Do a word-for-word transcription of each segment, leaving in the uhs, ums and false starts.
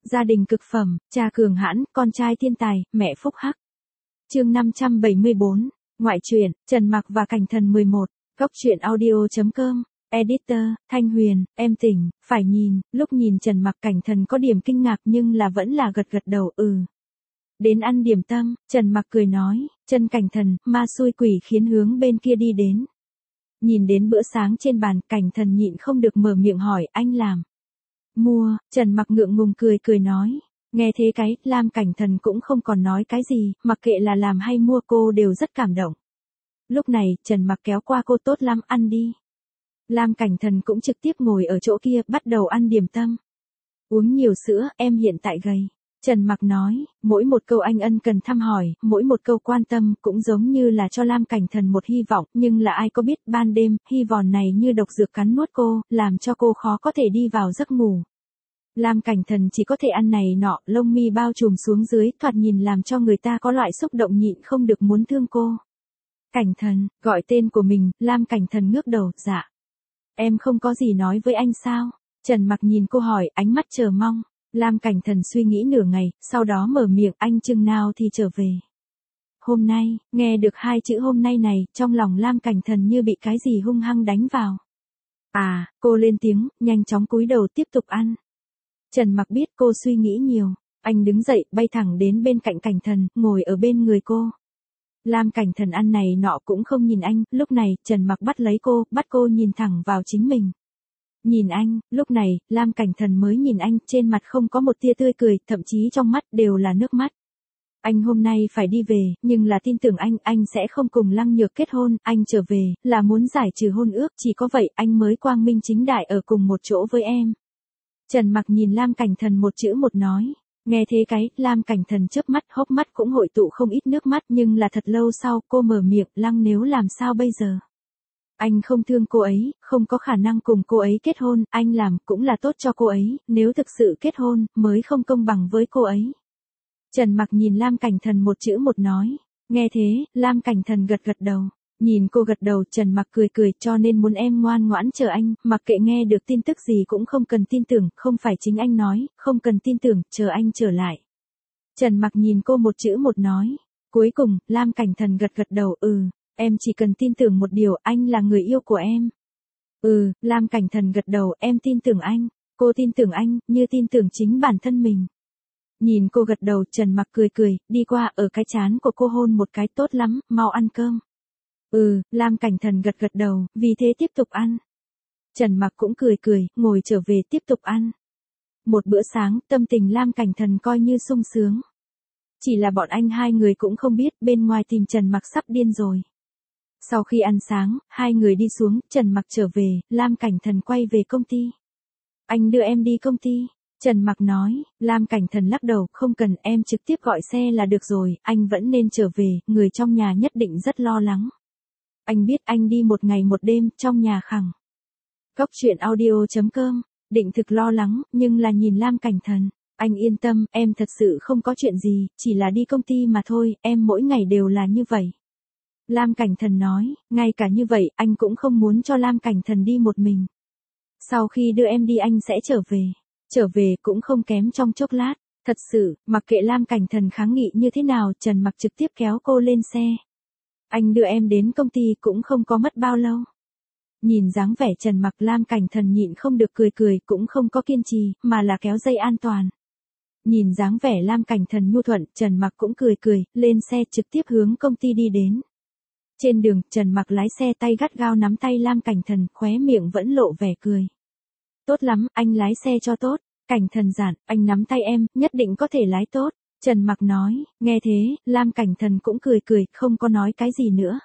Gia đình cực phẩm, cha cường hãn, con trai thiên tài, mẹ phúc hắc. Chương năm trăm bảy mươi bốn, ngoại truyện, Trần Mặc và Cảnh Thần mười một, góc truyện audio chấm com, editor, Thanh Huyền, em tỉnh, phải nhìn, lúc nhìn Trần Mặc Cảnh Thần có điểm kinh ngạc nhưng là vẫn là gật gật đầu, ừ. Đến ăn điểm tâm, Trần Mặc cười nói, chân Cảnh Thần, ma xui quỷ khiến hướng bên kia đi đến. Nhìn đến bữa sáng trên bàn, Cảnh Thần nhịn không được mở miệng hỏi, anh làm. Mua, Trần Mặc ngượng ngùng cười cười nói. Nghe thế cái, Lam Cảnh Thần cũng không còn nói cái gì, mặc kệ là làm hay mua cô đều rất cảm động. Lúc này, Trần Mặc kéo qua cô, tốt lắm, ăn đi. Lam Cảnh Thần cũng trực tiếp ngồi ở chỗ kia, bắt đầu ăn điểm tâm. Uống nhiều sữa, em hiện tại gầy. Trần Mặc nói, mỗi một câu anh ân cần thăm hỏi, mỗi một câu quan tâm cũng giống như là cho Lam Cảnh Thần một hy vọng, nhưng là ai có biết ban đêm, hy vọng này như độc dược cắn nuốt cô, làm cho cô khó có thể đi vào giấc ngủ. Lam Cảnh Thần chỉ có thể ăn này nọ, lông mi bao trùm xuống dưới, thoạt nhìn làm cho người ta có loại xúc động nhịn không được muốn thương cô. Cảnh Thần, gọi tên của mình, Lam Cảnh Thần ngước đầu, dạ. Em không có gì nói với anh sao? Trần Mặc nhìn cô hỏi, ánh mắt chờ mong. Lam Cảnh Thần suy nghĩ nửa ngày, sau đó mở miệng, anh chừng nào thì trở về. Hôm nay, nghe được hai chữ hôm nay này, trong lòng Lam Cảnh Thần như bị cái gì hung hăng đánh vào. À, cô lên tiếng, nhanh chóng cúi đầu tiếp tục ăn. Trần Mặc biết cô suy nghĩ nhiều, anh đứng dậy, bay thẳng đến bên cạnh Cảnh Thần, ngồi ở bên người cô. Lam Cảnh Thần ăn này nọ cũng không nhìn anh, lúc này, Trần Mặc bắt lấy cô, bắt cô nhìn thẳng vào chính mình. Nhìn anh, lúc này, Lam Cảnh Thần mới nhìn anh, trên mặt không có một tia tươi cười, thậm chí trong mắt đều là nước mắt. Anh hôm nay phải đi về, nhưng là tin tưởng anh, anh sẽ không cùng Lăng Nhược kết hôn, anh trở về, là muốn giải trừ hôn ước, chỉ có vậy anh mới quang minh chính đại ở cùng một chỗ với em. Trần Mặc nhìn Lam Cảnh Thần một chữ một nói. Nghe thế cái, Lam Cảnh Thần chớp mắt, hốc mắt cũng hội tụ không ít nước mắt, nhưng là thật lâu sau, cô mở miệng, Lăng nếu làm sao bây giờ? Anh không thương cô ấy, không có khả năng cùng cô ấy kết hôn, anh làm cũng là tốt cho cô ấy, nếu thực sự kết hôn, mới không công bằng với cô ấy. Trần Mặc nhìn Lam Cảnh Thần một chữ một nói. Nghe thế, Lam Cảnh Thần gật gật đầu. Nhìn cô gật đầu, Trần Mặc cười cười, cho nên muốn em ngoan ngoãn chờ anh, mặc kệ nghe được tin tức gì cũng không cần tin tưởng, không phải chính anh nói, không cần tin tưởng, chờ anh trở lại. Trần Mặc nhìn cô một chữ một nói. Cuối cùng, Lam Cảnh Thần gật gật đầu, ừ, em chỉ cần tin tưởng một điều, anh là người yêu của em. Ừ, Lam Cảnh Thần gật đầu, em tin tưởng anh, cô tin tưởng anh, như tin tưởng chính bản thân mình. Nhìn cô gật đầu, Trần Mặc cười cười, đi qua ở cái trán của cô hôn một cái, tốt lắm, mau ăn cơm. Ừ, Lam Cảnh Thần gật gật đầu, vì thế tiếp tục ăn. Trần Mặc cũng cười cười, ngồi trở về tiếp tục ăn. Một bữa sáng, tâm tình Lam Cảnh Thần coi như sung sướng. Chỉ là bọn anh hai người cũng không biết, bên ngoài tìm Trần Mặc sắp điên rồi. Sau khi ăn sáng, hai người đi xuống, Trần Mặc trở về, Lam Cảnh Thần quay về công ty. Anh đưa em đi công ty. Trần Mặc nói, Lam Cảnh Thần lắc đầu, không cần, em trực tiếp gọi xe là được rồi, anh vẫn nên trở về, người trong nhà nhất định rất lo lắng. Anh biết anh đi một ngày một đêm, trong nhà khẳng. Góc truyện audio chấm com, định thực lo lắng, nhưng là nhìn Lam Cảnh Thần. Anh yên tâm, em thật sự không có chuyện gì, chỉ là đi công ty mà thôi, em mỗi ngày đều là như vậy. Lam Cảnh Thần nói, ngay cả như vậy, anh cũng không muốn cho Lam Cảnh Thần đi một mình. Sau khi đưa em đi anh sẽ trở về. Trở về cũng không kém trong chốc lát. Thật sự, mặc kệ Lam Cảnh Thần kháng nghị như thế nào, Trần Mặc trực tiếp kéo cô lên xe. Anh đưa em đến công ty cũng không có mất bao lâu. Nhìn dáng vẻ Trần Mặc, Lam Cảnh Thần nhịn không được cười cười, cũng không có kiên trì, mà là kéo dây an toàn. Nhìn dáng vẻ Lam Cảnh Thần nhu thuận, Trần Mặc cũng cười cười, lên xe trực tiếp hướng công ty đi đến. Trên đường, Trần Mặc lái xe, tay gắt gao nắm tay Lam Cảnh Thần, khóe miệng vẫn lộ vẻ cười. Tốt lắm, anh lái xe cho tốt. Cảnh Thần giản, anh nắm tay em, nhất định có thể lái tốt. Trần Mặc nói, nghe thế, Lam Cảnh Thần cũng cười cười, không có nói cái gì nữa.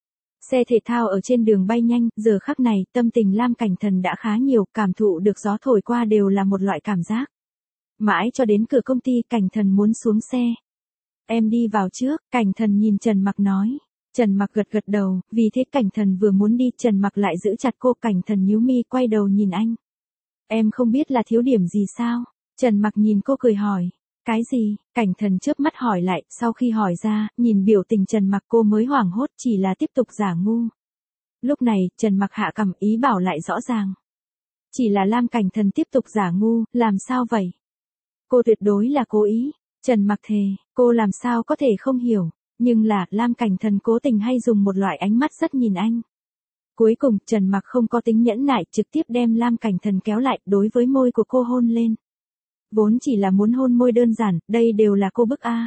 Xe thể thao ở trên đường bay nhanh, giờ khắc này, tâm tình Lam Cảnh Thần đã khá nhiều, cảm thụ được gió thổi qua đều là một loại cảm giác. Mãi cho đến cửa công ty, Cảnh Thần muốn xuống xe. Em đi vào trước, Cảnh Thần nhìn Trần Mặc nói. Trần Mặc gật gật đầu, vì thế Cảnh Thần vừa muốn đi, Trần Mặc lại giữ chặt cô, Cảnh Thần nhíu mi quay đầu nhìn anh. Em không biết là thiếu điểm gì sao? Trần Mặc nhìn cô cười hỏi. Cái gì? Cảnh Thần chớp mắt hỏi lại, sau khi hỏi ra, nhìn biểu tình Trần Mặc cô mới hoảng hốt, chỉ là tiếp tục giả ngu. Lúc này, Trần Mặc hạ cằm, ý bảo lại rõ ràng. Chỉ là Lam Cảnh Thần tiếp tục giả ngu, làm sao vậy? cô tuyệt đối là cố ý. Trần Mặc thề, cô làm sao có thể không hiểu, nhưng là, Lam Cảnh Thần cố tình hay dùng một loại ánh mắt rất nhìn anh. Cuối cùng, Trần Mặc không có tính nhẫn nại, trực tiếp đem Lam Cảnh Thần kéo lại, đối với môi của cô hôn lên. Vốn chỉ là muốn hôn môi đơn giản, đây đều là cô bức a.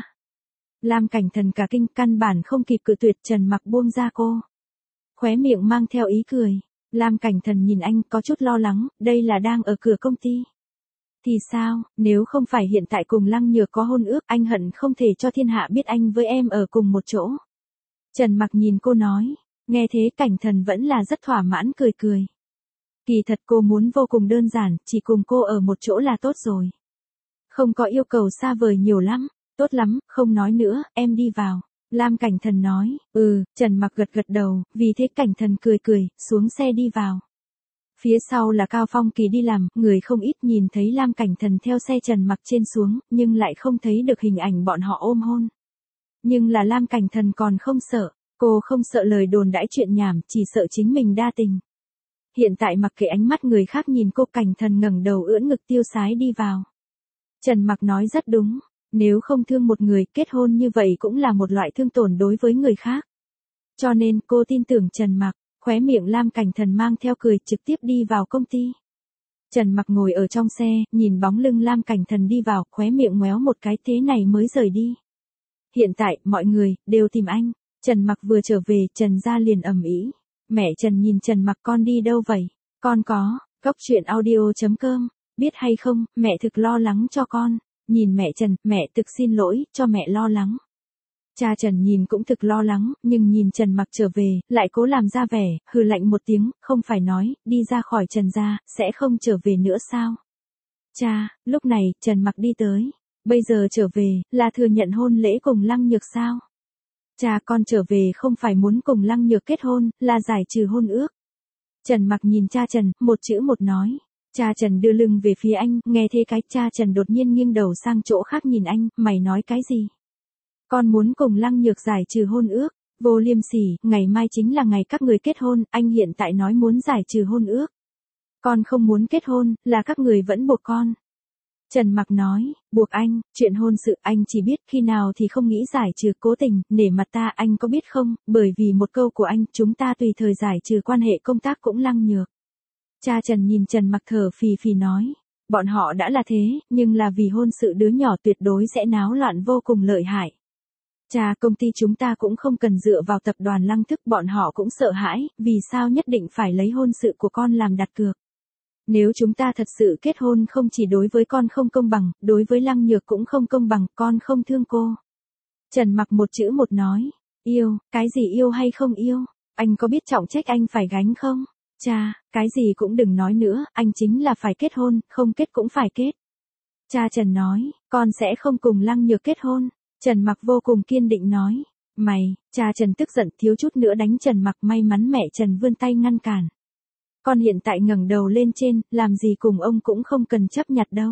Lam Cảnh Thần cả kinh, căn bản không kịp cự tuyệt, Trần Mặc buông ra cô. Khóe miệng mang theo ý cười. Lam Cảnh Thần nhìn anh có chút lo lắng, đây là đang ở cửa công ty. Thì sao, nếu không phải hiện tại cùng Lăng Nhược có hôn ước, anh hận không thể cho thiên hạ biết anh với em ở cùng một chỗ. Trần Mặc nhìn cô nói, nghe thế Cảnh Thần vẫn là rất thỏa mãn cười cười. Kỳ thật cô muốn vô cùng đơn giản, chỉ cùng cô ở một chỗ là tốt rồi. Không có yêu cầu xa vời nhiều lắm, tốt lắm, không nói nữa, em đi vào. Lam Cảnh Thần nói, ừ, Trần Mặc gật gật đầu, vì thế Cảnh Thần cười cười, xuống xe đi vào. Phía sau là Cao Phong Kỳ đi làm, người không ít nhìn thấy Lam Cảnh Thần theo xe Trần Mặc trên xuống, nhưng lại không thấy được hình ảnh bọn họ ôm hôn. Nhưng là Lam Cảnh Thần còn không sợ, cô không sợ lời đồn đãi chuyện nhảm, chỉ sợ chính mình đa tình. Hiện tại mặc kệ ánh mắt người khác nhìn cô, Cảnh Thần ngẩng đầu ưỡn ngực tiêu sái đi vào. Trần Mặc nói rất đúng, nếu không thương một người, kết hôn như vậy cũng là một loại thương tổn đối với người khác. Cho nên cô tin tưởng Trần Mặc. Khóe miệng Lam Cảnh Thần mang theo cười, trực tiếp đi vào công ty. Trần Mặc ngồi ở trong xe, nhìn bóng lưng Lam Cảnh Thần đi vào, khóe miệng ngoéo một cái, thế này mới rời đi. Hiện tại, mọi người, đều tìm anh. Trần Mặc vừa trở về, Trần gia liền ầm ĩ. Mẹ Trần nhìn Trần Mặc, con đi đâu vậy? Con có, Cốc Truyện Audio chấm com, biết hay không, mẹ thực lo lắng cho con. Nhìn mẹ Trần, mẹ thực xin lỗi, cho mẹ lo lắng. Cha Trần nhìn cũng thực lo lắng, nhưng nhìn Trần Mặc trở về, lại cố làm ra vẻ, hừ lạnh một tiếng, không phải nói, đi ra khỏi Trần gia, sẽ không trở về nữa sao? Cha, lúc này, Trần Mặc đi tới. Bây giờ trở về, là thừa nhận hôn lễ cùng Lăng Nhược sao? Cha, con trở về không phải muốn cùng Lăng Nhược kết hôn, là giải trừ hôn ước. Trần Mặc nhìn cha Trần, một chữ một nói. Cha Trần đưa lưng về phía anh, nghe thế cái, cha Trần đột nhiên nghiêng đầu sang chỗ khác nhìn anh, mày nói cái gì? Con muốn cùng Lăng Nhược giải trừ hôn ước, vô liêm sỉ, ngày mai chính là ngày các người kết hôn, anh hiện tại nói muốn giải trừ hôn ước. Con không muốn kết hôn, là các người vẫn buộc con. Trần Mặc nói, buộc anh, chuyện hôn sự anh chỉ biết khi nào thì không nghĩ giải trừ, cố tình, nể mặt ta, anh có biết không, bởi vì một câu của anh, chúng ta tùy thời giải trừ quan hệ công tác cũng Lăng Nhược. Cha Trần nhìn Trần Mặc thở phì phì nói, bọn họ đã là thế, nhưng là vì hôn sự đứa nhỏ tuyệt đối sẽ náo loạn vô cùng lợi hại. Cha, công ty chúng ta cũng không cần dựa vào tập đoàn Lăng Thức, bọn họ cũng sợ hãi, vì sao nhất định phải lấy hôn sự của con làm đặt cược. Nếu chúng ta thật sự kết hôn không chỉ đối với con không công bằng, đối với Lăng Nhược cũng không công bằng, con không thương cô. Trần Mặc một chữ một nói, yêu, cái gì yêu hay không yêu, anh có biết trọng trách anh phải gánh không? Cha, cái gì cũng đừng nói nữa, anh chính là phải kết hôn, không kết cũng phải kết. Cha Trần nói, con sẽ không cùng Lăng Nhược kết hôn. Trần Mặc vô cùng kiên định nói, mày, cha Trần tức giận thiếu chút nữa đánh Trần Mặc, may mắn mẹ Trần vươn tay ngăn cản. Con hiện tại ngẩng đầu lên trên, làm gì cùng ông cũng không cần chấp nhặt đâu.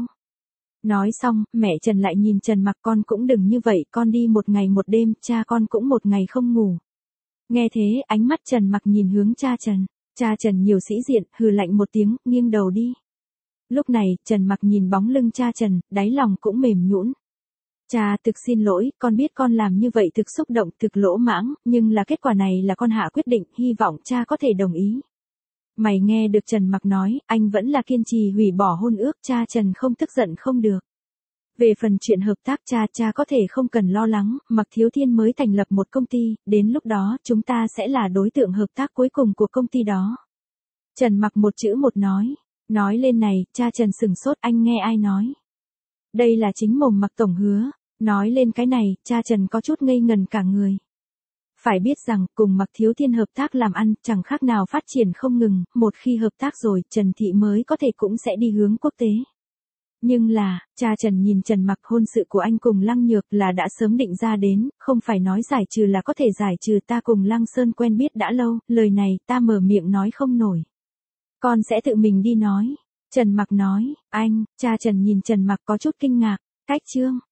Nói xong, mẹ Trần lại nhìn Trần Mặc, con cũng đừng như vậy, con đi một ngày một đêm, cha con cũng một ngày không ngủ. Nghe thế, ánh mắt Trần Mặc nhìn hướng cha Trần. Cha Trần nhiều sĩ diện, hừ lạnh một tiếng, nghiêng đầu đi. Lúc này, Trần Mặc nhìn bóng lưng cha Trần, đáy lòng cũng mềm nhũn. Cha, thực xin lỗi, con biết con làm như vậy thực xúc động, thực lỗ mãng, nhưng là kết quả này là con hạ quyết định, hy vọng cha có thể đồng ý. Mày nghe được Trần Mặc nói, anh vẫn là kiên trì hủy bỏ hôn ước, cha Trần không tức giận không được. Về phần chuyện hợp tác, cha, cha có thể không cần lo lắng, Mặc Thiếu Thiên mới thành lập một công ty, đến lúc đó chúng ta sẽ là đối tượng hợp tác cuối cùng của công ty đó. Trần Mặc một chữ một nói, nói lên này, cha Trần sừng sốt, anh nghe ai nói? Đây là chính mồm Mặc tổng hứa, nói lên cái này, cha Trần có chút ngây ngần cả người. Phải biết rằng, cùng Mặc Thiếu Thiên hợp tác làm ăn, chẳng khác nào phát triển không ngừng, một khi hợp tác rồi, Trần Thị mới có thể cũng sẽ đi hướng quốc tế. Nhưng là, cha Trần nhìn Trần Mặc, hôn sự của anh cùng Lăng Nhược là đã sớm định ra đến, không phải nói giải trừ là có thể giải trừ, ta cùng Lăng Sơn quen biết đã lâu, lời này ta mở miệng nói không nổi. Con sẽ tự mình đi nói. Trần Mặc nói, anh, cha Trần nhìn Trần Mặc có chút kinh ngạc, cách chương.